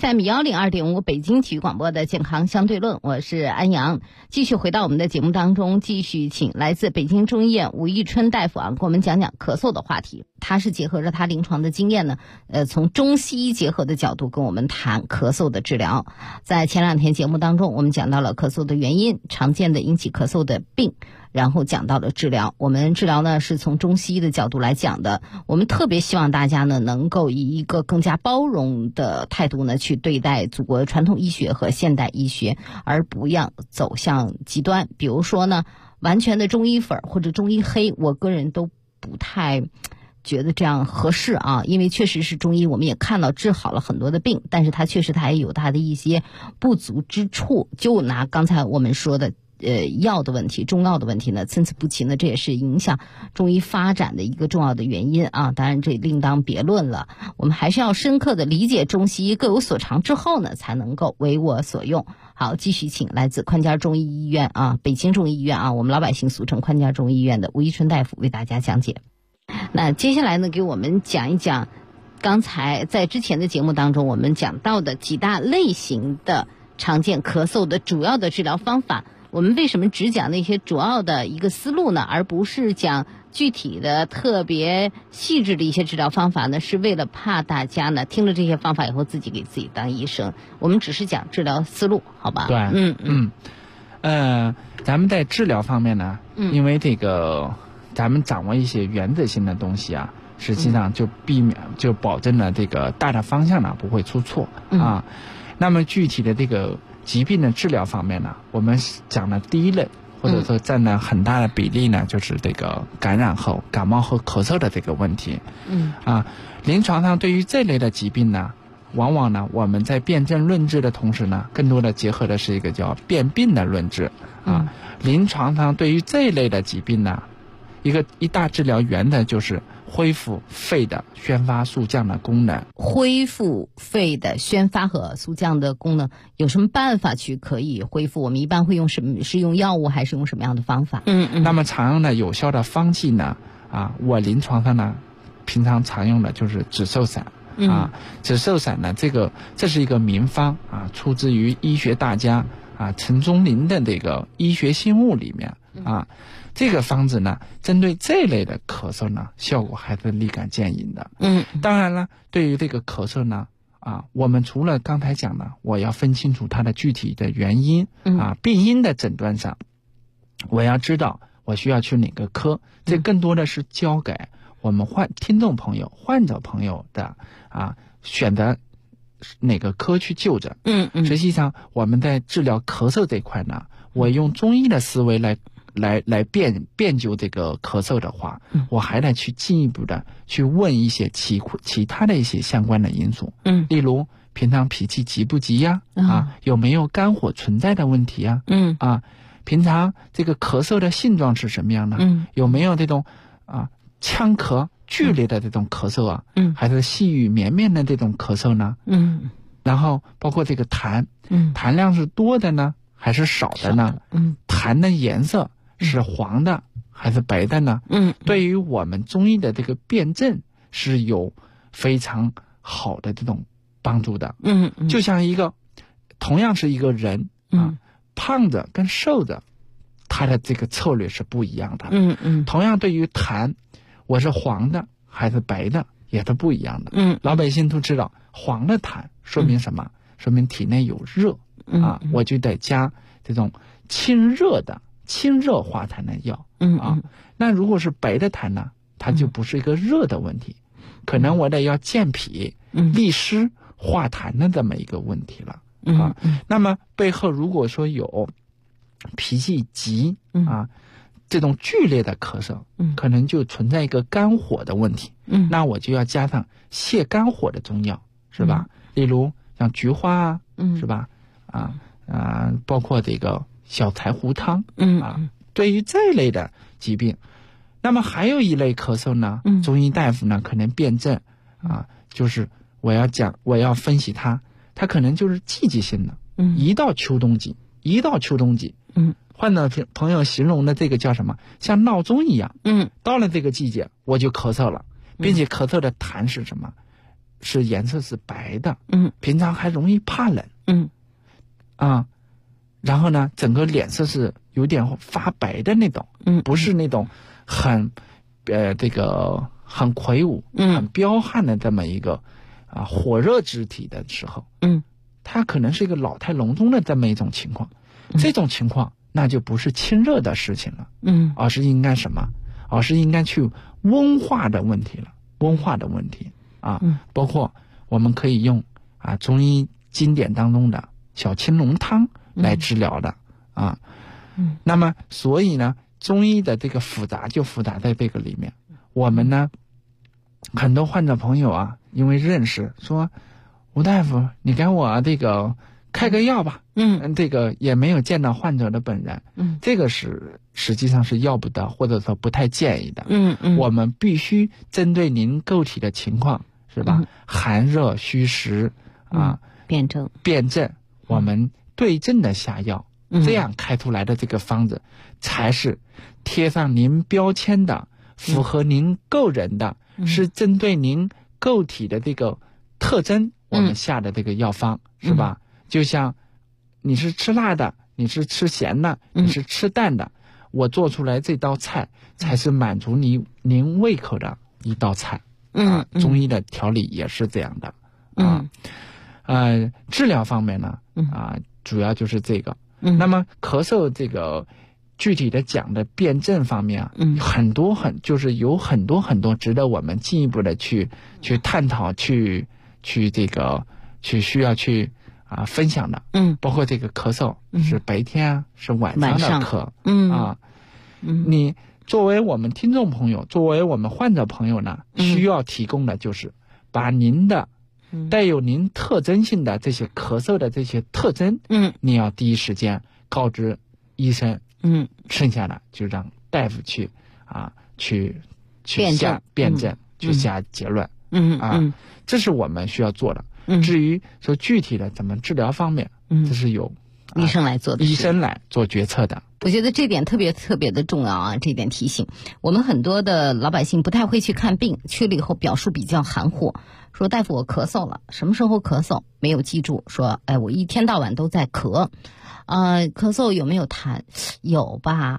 FM102.5 北京体育广播的健康相对论，我是安阳。继续回到我们的节目当中，继续请来自北京中医院吴一春大夫给我们讲讲咳嗽的话题。他是结合着他临床的经验呢，从中西医结合的角度跟我们谈咳嗽的治疗。在前2天节目当中，我们讲到了咳嗽的原因，常见的引起咳嗽的病，然后讲到了治疗。我们治疗呢是从中西医的角度来讲的，我们特别希望大家呢能够以一个更加包容的态度呢去对待祖国传统医学和现代医学，而不要走向极端。比如说呢，完全的中医粉或者中医黑，我个人都不太觉得这样合适啊，因为确实是中医我们也看到治好了很多的病，但是它确实它也有它的一些不足之处。就拿刚才我们说的药的问题，中药的问题呢参差不齐呢，这也是影响中医发展的一个重要的原因啊。当然这另当别论了，我们还是要深刻的理解中西医各有所长之后呢，才能够为我所用。好，继续请来自宽家中医医院啊，北京中医医院啊，我们老百姓俗称宽家中医医院的吴一春大夫为大家讲解。那接下来呢，给我们讲一讲刚才在之前的节目当中我们讲到的几大类型的常见咳嗽的主要的治疗方法。我们为什么只讲那些主要的一个思路呢，而不是讲具体的特别细致的一些治疗方法呢？是为了怕大家呢听了这些方法以后自己给自己当医生。我们只是讲治疗思路，好吧？ 对，咱们在治疗方面呢，因为这个咱们掌握一些原则性的东西啊，实际上就就保证了这个大的方向呢不会出错啊。那么具体的这个疾病的治疗方面呢，我们讲的第一类或者说占了很大的比例呢，就是这个感染后感冒后咳嗽的这个问题。临床上对于这类的疾病呢，往往呢我们在辨证论治的同时呢，更多的结合的是一个叫辨病的论治啊。临床上对于这一类的疾病呢，一大治疗原则就是恢复肺的宣发肃降的功能。 恢复肺的宣发和肃降的功能，有什么办法去可以恢复？我们一般会用是用药物还是用什么样的方法？ 那么常用的有效的方剂呢，我临床上呢平常常用的就是止嗽散止嗽散呢，这是一个名方出自于医学大家陈宗林的这个医学新物里面这个方子呢，针对这类的咳嗽呢，效果还是立竿见影的。当然了，对于这个咳嗽呢，我们除了刚才讲的，我要分清楚它的具体的原因病因的诊断上，我要知道我需要去哪个科，这更多的是交给我们听众朋友、患者朋友的选择哪个科去就诊。实际上我们在治疗咳嗽这一块呢，我用中医的思维来辨究这个咳嗽的话，我还得去进一步的去问一些其他的一些相关的因素。例如平常脾气急不急呀？有没有肝火存在的问题呀？平常这个咳嗽的性状是什么样的？有没有这种呛咳剧烈的这种咳嗽还是细雨绵绵的这种咳嗽呢？然后包括这个痰量是多的呢，还是少的呢？痰的颜色是黄的还是白的呢？对于我们中医的这个辨证是有非常好的这种帮助的。就像同样是一个人胖子跟瘦子，他的这个策略是不一样的。同样对于痰，我是黄的还是白的也是不一样的。老百姓都知道黄的痰说明什么？说明体内有热我就得加这种清热化痰的药那如果是白的痰呢，它就不是一个热的问题，可能我得要健脾利湿化痰的这么一个问题了。那么背后如果说有脾气急这种剧烈的咳嗽，可能就存在一个肝火的问题。那我就要加上泻肝火的中药，是吧？例如像菊花是吧？包括这个小柴胡汤对于这类的疾病。那么还有一类咳嗽呢，中医大夫呢可能辨证就是我要分析它可能就是季节性的。一到秋冬季患者朋友形容的这个叫什么？像闹钟一样。到了这个季节我就咳嗽了，并且咳嗽的痰是什么？是颜色是白的。平常还容易怕冷。然后呢，整个脸色是有点发白的那种。不是那种很很魁梧很彪悍的这么一个火热之体的时候。它可能是一个老态龙钟的这么一种情况。这种情况那就不是清热的事情了。而是应该什么？而是应该去温化的问题了。包括我们可以用中医经典当中的小青龙汤来治疗的。那么所以呢，中医的这个复杂就复杂在这个里面。我们呢很多患者朋友因为认识说，吴大夫你给我这个开个药吧。这个也没有见到患者的本人。这个实际上是要不得，或者说不太建议的。我们必须针对您个体的情况，是吧？寒热虚实辨证， 我们对症的下药。这样开出来的这个方子才是贴上您标签的，符合您个人的，是针对您个体的这个特征我们下的这个药方，是吧？就像你是吃辣的，你是吃咸的，你是吃淡的，我做出来这道菜才是满足您胃口的一道菜。中医的调理也是这样的。治疗方面呢主要就是这个。那么咳嗽这个具体的讲的辨证方面就是有很多值得我们进一步的去探讨，去需要去分享的。包括这个咳嗽是白天是晚上的咳。你作为我们听众朋友，作为我们患者朋友呢，需要提供的就是把您的带有您特征性的这些咳嗽的这些特征你要第一时间告知医生。剩下的就让大夫去下辨证，去下结论。这是我们需要做的。至于说具体的怎么治疗方面，这是由医生来做的， 医生来做决策的。 我觉得这点特别的重要这点提醒我们很多的老百姓不太会去看病，去了以后表述比较含糊，说大夫我咳嗽了，什么时候咳嗽没有记住，说我一天到晚都在咳。咳嗽有没有痰？有吧。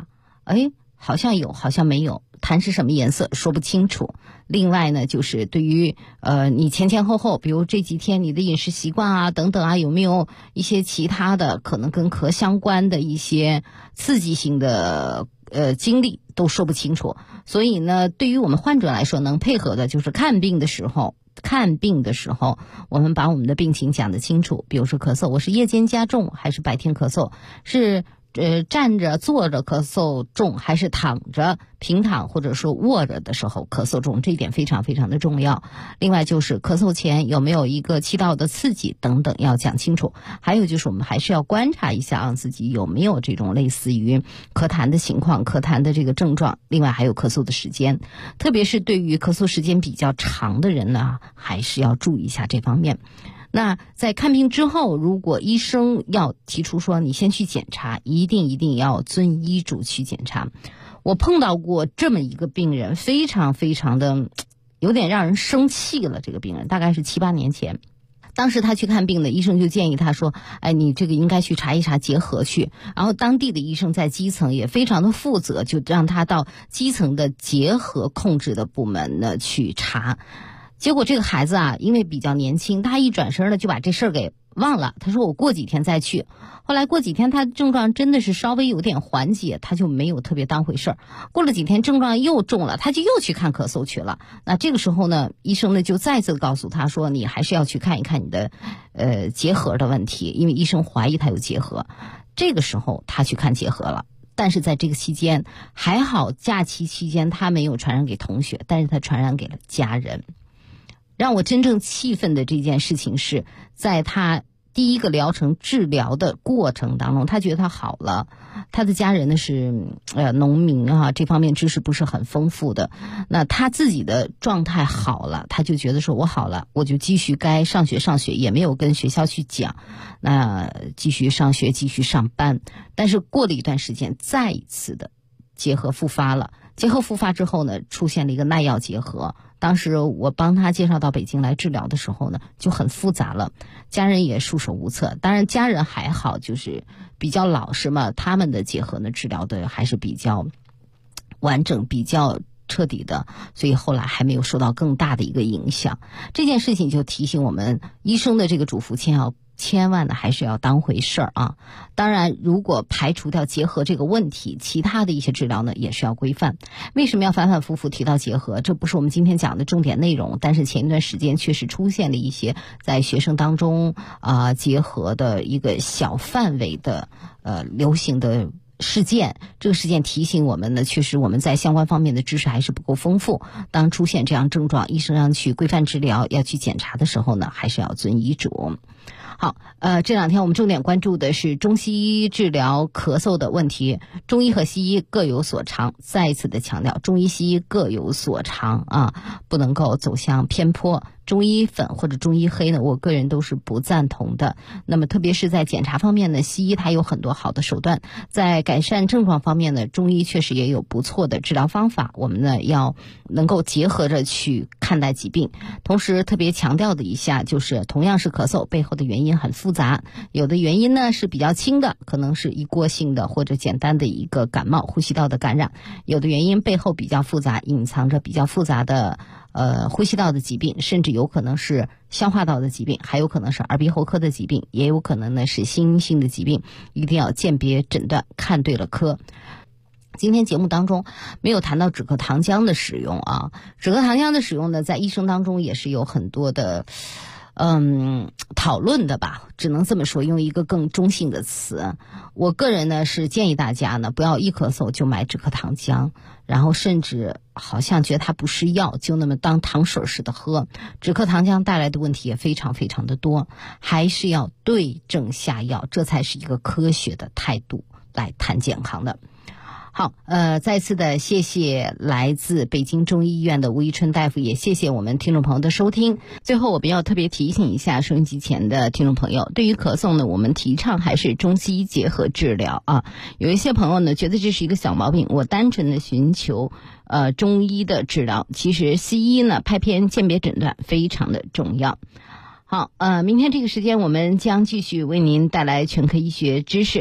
好像有，好像没有，痰是什么颜色说不清楚。另外呢，就是对于你前后，比如这几天你的饮食习惯啊等等啊，有没有一些其他的可能跟咳相关的一些刺激性的经历都说不清楚。所以呢，对于我们患者来说，能配合的就是看病的时候，我们把我们的病情讲得清楚。比如说咳嗽，我是夜间加重还是白天咳嗽？是站着坐着咳嗽重，还是躺着平躺或者说卧着的时候咳嗽重？这一点非常非常的重要。另外就是咳嗽前有没有一个气道的刺激等等要讲清楚。还有就是我们还是要观察一下自己有没有这种类似于咳痰的情况，咳痰的这个症状。另外还有咳嗽的时间，特别是对于咳嗽时间比较长的人呢，还是要注意一下这方面。那在看病之后，如果医生要提出说你先去检查，一定要遵医嘱去检查。我碰到过这么一个病人，非常非常的有点让人生气了。这个病人大概是7、8年前，当时他去看病的医生就建议他说，你这个应该去查一查结核去。然后当地的医生在基层也非常的负责，就让他到基层的结核控制的部门呢去查。结果这个孩子因为比较年轻，他一转身呢就把这事儿给忘了。他说我过几天再去。后来过几天他的症状真的是稍微有点缓解，他就没有特别当回事儿。过了几天症状又重了，他就又去看咳嗽去了。那这个时候呢，医生呢就再次告诉他说，你还是要去看一看你的结核的问题，因为医生怀疑他有结核。这个时候他去看结核了。但是在这个期间还好，假期期间他没有传染给同学，但是他传染给了家人。让我真正气愤的这件事情是在他第一个疗程治疗的过程当中，他觉得他好了，他的家人呢是农民这方面知识不是很丰富的。那他自己的状态好了，他就觉得说我好了，我就继续该上学，也没有跟学校去讲，那继续上学继续上班。但是过了一段时间，再一次的结核复发了。结核复发之后呢，出现了一个耐药结核。当时我帮他介绍到北京来治疗的时候呢，就很复杂了，家人也束手无策。当然家人还好，就是比较老实嘛，他们的结核呢治疗的还是比较完整，比较彻底的，所以后来还没有受到更大的一个影响。这件事情就提醒我们，医生的这个嘱咐千万的还是要当回事儿啊！当然，如果排除掉结核这个问题，其他的一些治疗呢也是要规范。为什么要反反复复提到结核？这不是我们今天讲的重点内容，但是前一段时间确实出现了一些在学生当中结核的一个小范围的流行的事件。这个事件提醒我们呢，确实我们在相关方面的知识还是不够丰富。当出现这样症状，医生要去规范治疗，要去检查的时候呢，还是要遵医嘱。好，这两天我们重点关注的是中西医治疗咳嗽的问题。中医和西医各有所长，再一次的强调，中医西医各有所长不能够走向偏颇。中医粉或者中医黑呢，我个人都是不赞同的。那么特别是在检查方面呢，西医它有很多好的手段，在改善症状方面呢，中医确实也有不错的治疗方法。我们呢要能够结合着去看待疾病。同时特别强调的一下，就是同样是咳嗽，背后的原因很复杂。有的原因呢是比较轻的，可能是一过性的或者简单的一个感冒、呼吸道的感染；有的原因背后比较复杂，隐藏着比较复杂的呼吸道的疾病，甚至有可能是消化道的疾病，还有可能是耳鼻喉科的疾病，也有可能呢是心因性的疾病。一定要鉴别诊断，看对了科。今天节目当中没有谈到止咳糖浆的使用止咳糖浆的使用呢，在医生当中也是有很多的讨论的吧，只能这么说，用一个更中性的词。我个人呢是建议大家呢不要一咳嗽就买止咳糖浆，然后甚至好像觉得它不是药，就那么当糖水似的喝。止咳糖浆带来的问题也非常非常的多，还是要对症下药，这才是一个科学的态度来谈健康的。好，再次的谢谢来自北京中医医院的吴一春大夫，也谢谢我们听众朋友的收听。最后我们要特别提醒一下收音机前的听众朋友，对于咳嗽呢，我们提倡还是中西医结合治疗有一些朋友呢觉得这是一个小毛病，我单纯的寻求中医的治疗，其实西医呢拍片鉴别诊断非常的重要。好，明天这个时间我们将继续为您带来全科医学知识。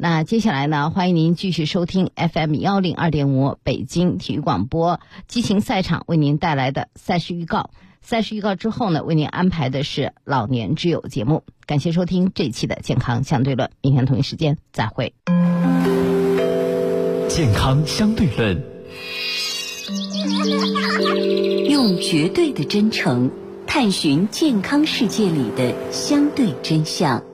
那接下来呢，欢迎您继续收听 FM102.5 北京体育广播激情赛场为您带来的赛事预告。赛事预告之后呢，为您安排的是老年之友节目。感谢收听这一期的健康相对论，明天同一时间再会。 健康相对论， 用绝对的真诚探寻健康世界里的相对真相。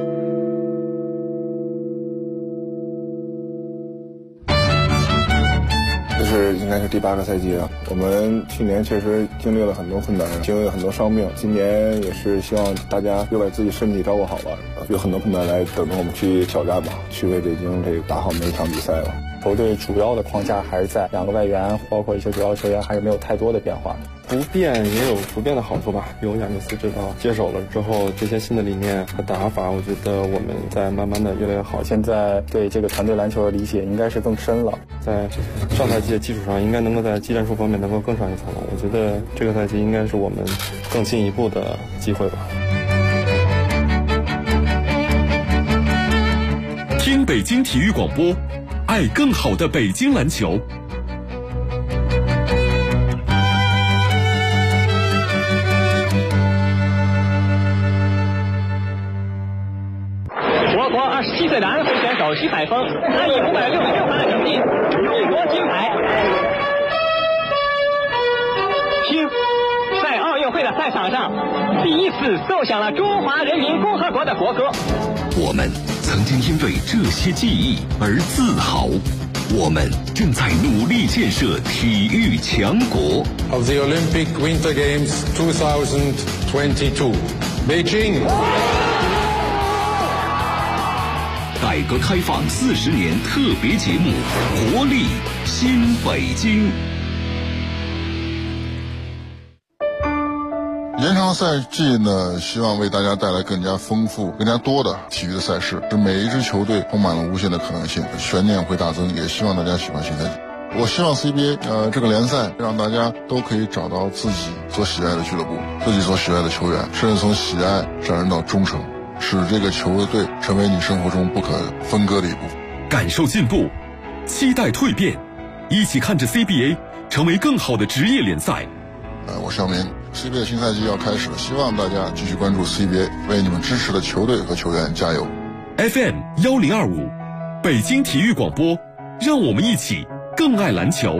应该是第8个赛季了。我们去年确实经历了很多困难，经历了很多伤病，今年也是希望大家又把自己身体照顾好吧，有很多困难来等着我们去挑战吧，去为北京这个打好每一场比赛了。 球队主要的框架还是在2个外援，包括一些主要球员还是没有太多的变化。 不变也有不变的好处吧。有亚内斯指导接手了之后，这些新的理念和打法，我觉得我们在慢慢的越来越好。 现在对这个团队篮球的理解应该是更深了， 在上赛季的基础上，应该能够在技战术方面能够更上一层楼。我觉得这个赛季应该是我们更进一步的机会吧。 听北京体育广播，爱更好的北京篮球。 我国27岁的安徽选手徐海峰，他以566分的成绩勇夺金牌。听，在奥运会的赛场上，第一次奏响了中华人民共和国的国歌。 我们曾经因为这些记忆而自豪，我们正在努力建设体育强国。 Of the Olympic Winter Games 2022, Beijing。 改革开放40年特别节目《活力新北京》。 延长赛季呢，希望为大家带来更加丰富、更加多的体育的赛事，使每一支球队充满了无限的可能性，悬念会大增。也希望大家喜欢新赛季。我希望 CBA 这个联赛让大家都可以找到自己所喜爱的俱乐部，自己所喜爱的球员，甚至从喜爱上升到忠诚，使这个球队成为你生活中不可分割的一部分。 感受进步，期待蜕变，一起看着 CBA 成为更好的职业联赛。 我肖明 ，CBA 新赛季要开始了，希望大家继续关注 CBA， 为你们支持的球队和球员加油。 FM1025，北京体育广播，让我们一起更爱篮球。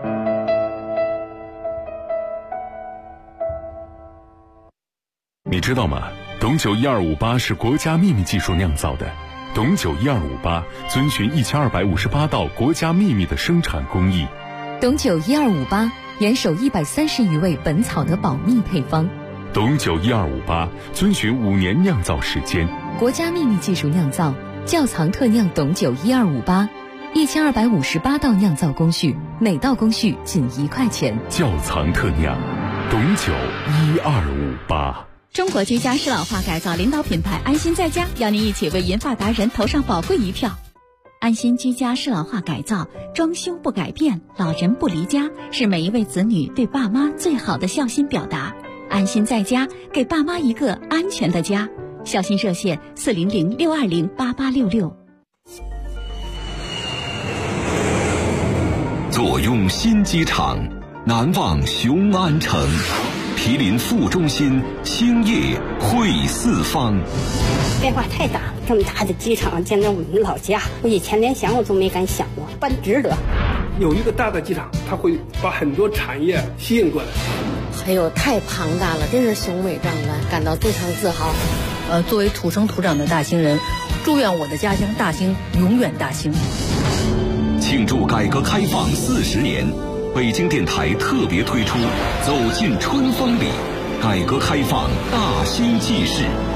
你知道吗？董酒1258是国家秘密技术酿造的。董酒1258遵循1258道国家秘密的生产工艺。 董酒1258严守130余味本草的保密配方。 董酒1258遵循5年酿造时间。 国家秘密技术酿造，窖藏特酿董酒1258，1258道酿造工序，每道工序仅1块钱。 窖藏特酿，董酒1258。 中国居家适老化改造领导品牌安心在家，邀您一起为银发达人投上宝贵一票。安心居家适老化改造，装修不改变，老人不离家，是每一位子女对爸妈最好的孝心表达。安心在家，给爸妈一个安全的家。孝心热线400-620-8866。 坐拥新机场，难忘雄安城。毗邻副中心，兴业汇四方。 变化太大了，这么大的机场建在我们老家，我以前连想我都没敢想过，办值得。 有一个大的机场，它会把很多产业吸引过来。 哎呦，太庞大了，真是雄伟壮观，感到非常自豪。 作为土生土长的大兴人，祝愿我的家乡大兴永远大兴。 庆祝改革开放40年。北京电台特别推出《走进春风里》，改革开放大兴纪事。